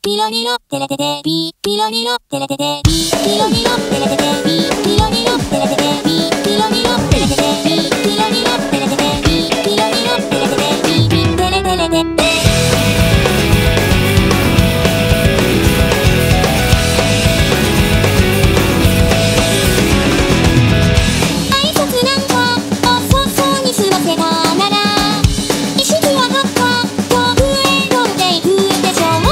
ピロリロテレテテビピロリロテレテテビピロリロテレテテビピロリロテレテテビピロリロテレテテビピロリロテレテテビピロリロテレテテビピテレテレテ挨拶なんか遅そうに済ませたなら意識はどっか遠くへ飛んでいくでしょう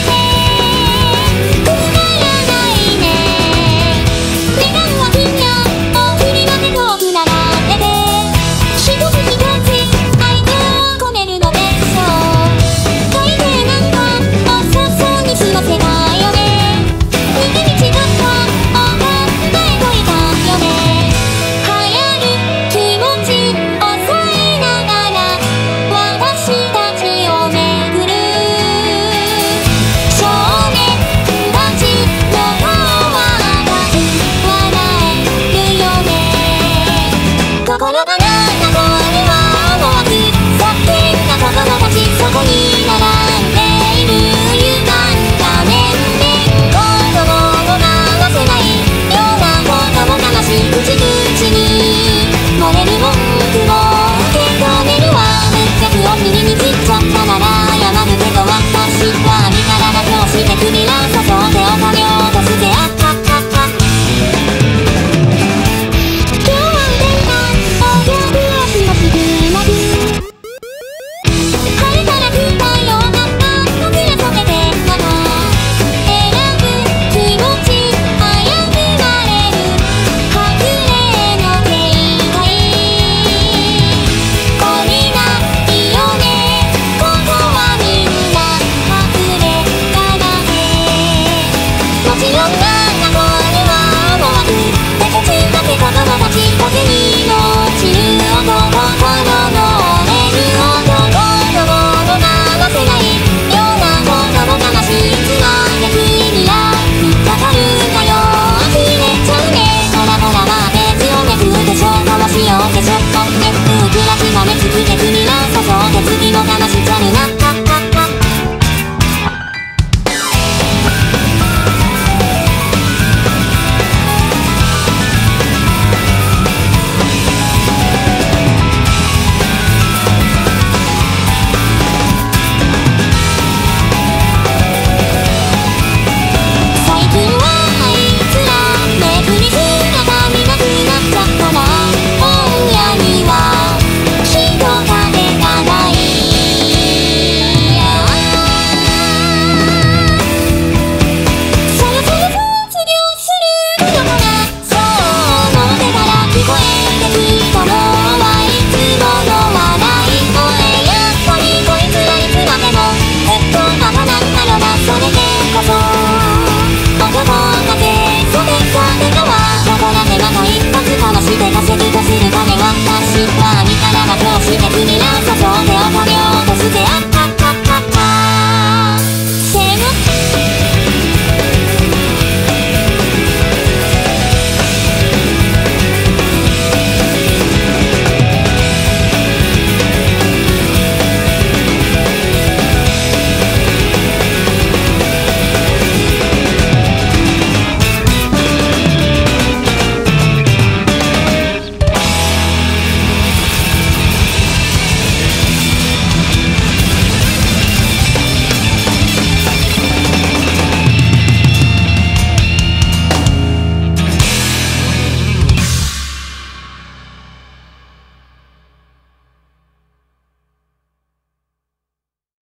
心がなんだこれは思わずそっけんな子供たちそこに並んでいる歪んだ面々子供を回せないようなことも悲しい口々に漏れる文句を受け止めるわぶっちゃくお耳にちっちゃったなら謝るけど私は見たら楽をして首らさそうでお金を落とすぜあっはっはっはもちろんなんだこれは思わず手口だけ子供たちだけに